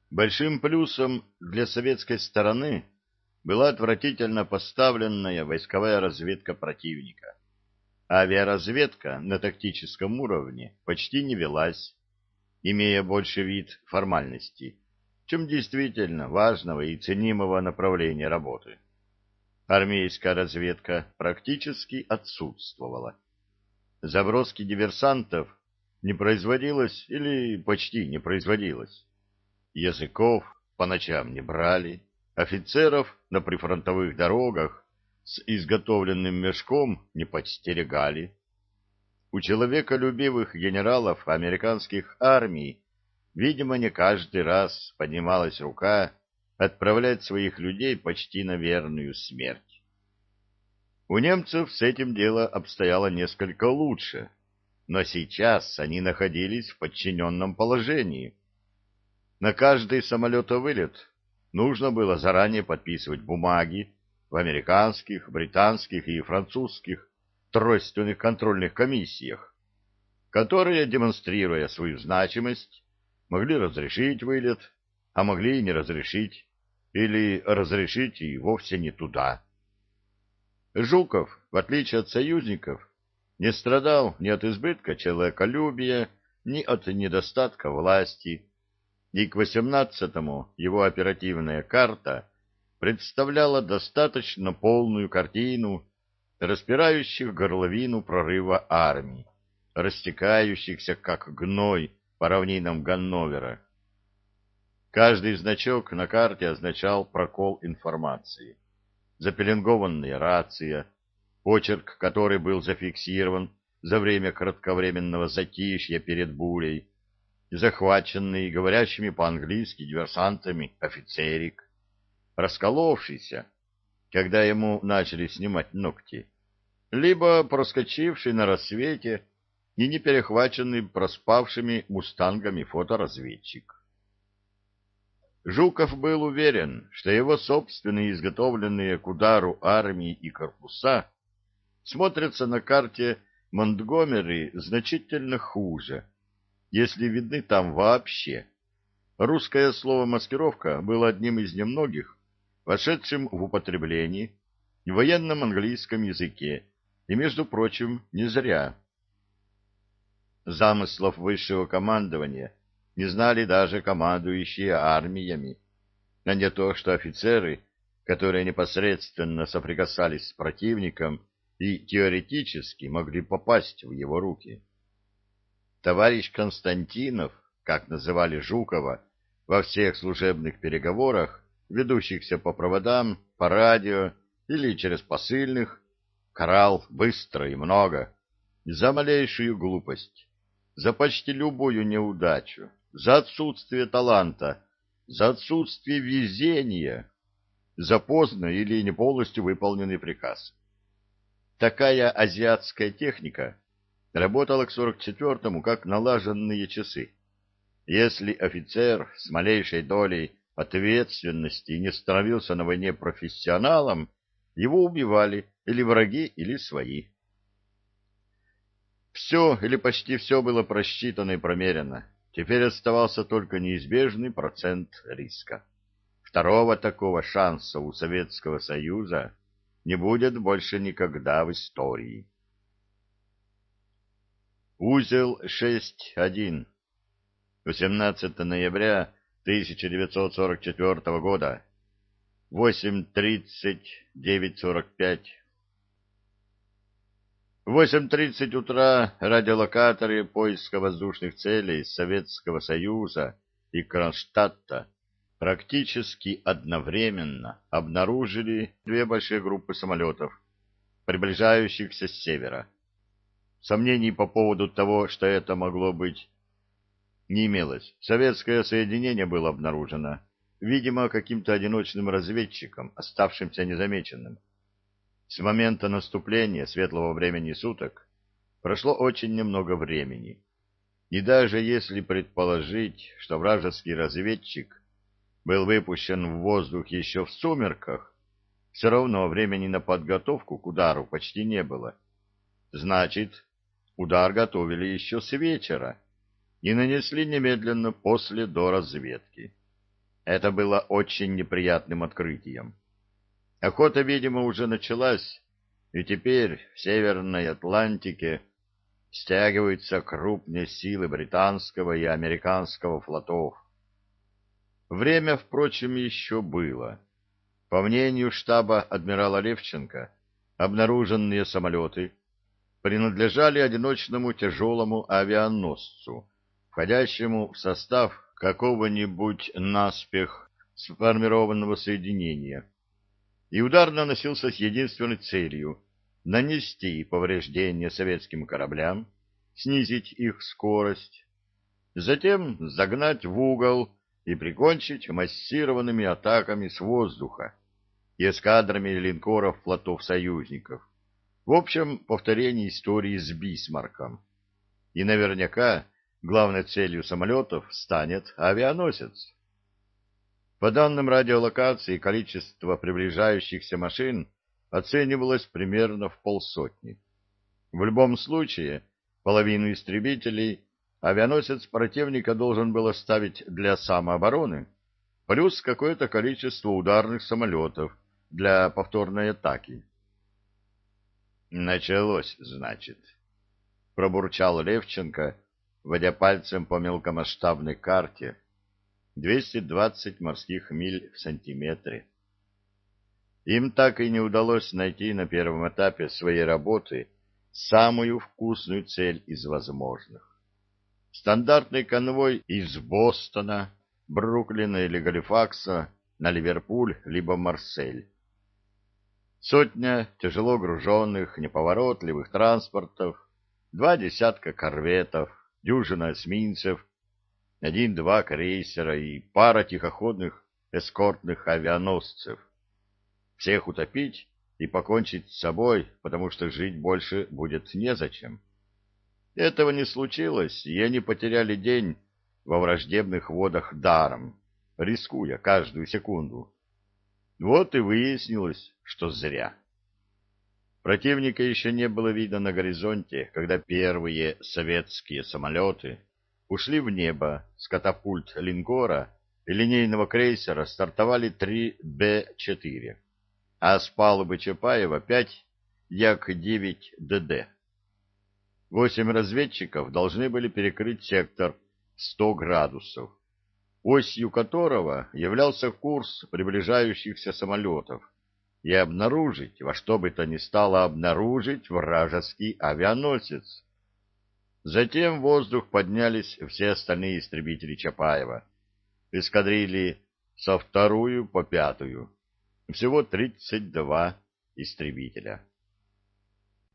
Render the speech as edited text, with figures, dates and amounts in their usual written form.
Большим плюсом для советской стороны была отвратительно поставленная войсковая разведка противника. Авиаразведка на тактическом уровне почти не велась, имея больше вид формальности, чем действительно важного и ценимого направления работы. Армейская разведка практически отсутствовала. Заброски диверсантов не производилось или почти не производилось. Языков по ночам не брали, офицеров на прифронтовых дорогах с изготовленным мешком не подстерегали. У человеколюбивых генералов американских армий, видимо, не каждый раз поднималась рука отправлять своих людей почти на верную смерть. У немцев с этим дело обстояло несколько лучше, но сейчас они находились в подчиненном положении. На каждый самолетовылет нужно было заранее подписывать бумаги в американских, британских и французских тройственных контрольных комиссиях, которые, демонстрируя свою значимость, могли разрешить вылет, а могли и не разрешить, или разрешить и вовсе не туда. Жуков, в отличие от союзников, не страдал ни от избытка человеколюбия, ни от недостатка власти, и к 18-му его оперативная карта представляла достаточно полную картину распирающих горловину прорыва армий, растекающихся как гной по равнинам Ганновера. Каждый значок на карте означал прокол информации. Запеленгованная рация, почерк которой был зафиксирован за время кратковременного затишья перед бурей, захваченный говорящими по-английски диверсантами офицерик, расколовшийся, когда ему начали снимать ногти, либо проскочивший на рассвете и не перехваченный проспавшими мустангами фоторазведчик. Жуков был уверен, что его собственные изготовленные к удару армии и корпуса смотрятся на карте Монтгомери значительно хуже, если видны там вообще. Русское слово «маскировка» было одним из немногих, вошедшим в употребление в военном английском языке, и, между прочим, не зря. Замыслов высшего командования не знали даже командующие армиями, а не то что офицеры, которые непосредственно соприкасались с противником и теоретически могли попасть в его руки. Товарищ Константинов, как называли Жукова во всех служебных переговорах, ведущихся по проводам, по радио или через посыльных, карал быстро и много за малейшую глупость, за почти любую неудачу, за отсутствие таланта, за отсутствие везения, за поздно или не полностью выполненный приказ. Такая азиатская техника работала к 44-му как налаженные часы. Если офицер с малейшей долей ответственности не становился на войне профессионалом, его убивали или враги, или свои. Все или почти все было просчитано и промерено. Теперь оставался только неизбежный процент риска. Второго такого шанса у Советского Союза не будет больше никогда в истории. Узел 6.1. 18 ноября 1944 года. 8:30, 9:45. В 8:30 утра радиолокаторы поиска воздушных целей Советского Союза и Кронштадта практически одновременно обнаружили две большие группы самолетов, приближающихся с севера. Сомнений по поводу того, что это могло быть, не имелось. Советское соединение было обнаружено, видимо, каким-то одиночным разведчиком, оставшимся незамеченным. С момента наступления светлого времени суток прошло очень немного времени. И даже если предположить, что вражеский разведчик был выпущен в воздух еще в сумерках, все равно времени на подготовку к удару почти не было. Значит, удар готовили еще с вечера и нанесли немедленно после доразведки. Это было очень неприятным открытием. Охота, видимо, уже началась, и теперь в Северной Атлантике стягиваются крупные силы британского и американского флотов. Время, впрочем, еще было. По мнению штаба адмирала Левченко, обнаруженные самолеты принадлежали одиночному тяжелому авианосцу, входящему в состав какого-нибудь наспех сформированного соединения, и удар наносился с единственной целью — нанести повреждения советским кораблям, снизить их скорость, затем загнать в угол и прикончить массированными атаками с воздуха и эскадрами линкоров флотов союзников. В общем, повторение истории с Бисмарком. И наверняка главной целью самолетов станет авианосец. По данным радиолокации, количество приближающихся машин оценивалось примерно в 50. В любом случае, половину истребителей авианосец противника должен был оставить для самообороны, плюс какое-то количество ударных самолетов для повторной атаки. «Началось, значит», — пробурчал Левченко, водя пальцем по мелкомасштабной карте. 220 морских миль в сантиметре. Им так и не удалось найти на первом этапе своей работы самую вкусную цель из возможных. Стандартный конвой из Бостона, Бруклина или Галифакса на Ливерпуль либо Марсель. Сотня тяжело груженных, неповоротливых транспортов, 2 десятка корветов, дюжина эсминцев, 1-2 крейсера и пара тихоходных эскортных авианосцев. Всех утопить и покончить с собой, потому что жить больше будет незачем. Этого не случилось, и они потеряли день во враждебных водах даром, рискуя каждую секунду. Вот и выяснилось, что зря. Противника еще не было видно на горизонте, когда первые советские самолеты ушли в небо. С катапульт линкора и линейного крейсера стартовали 3 Б-4, а с палубы Чапаева 5 Як-9 ДД. 8 разведчиков должны были перекрыть сектор 100 градусов, осью которого являлся курс приближающихся самолетов, и обнаружить, во что бы то ни стало обнаружить, вражеский авианосец. Затем в воздух поднялись все остальные истребители Чапаева, эскадрильи со 2 по 5, всего 32 истребителя.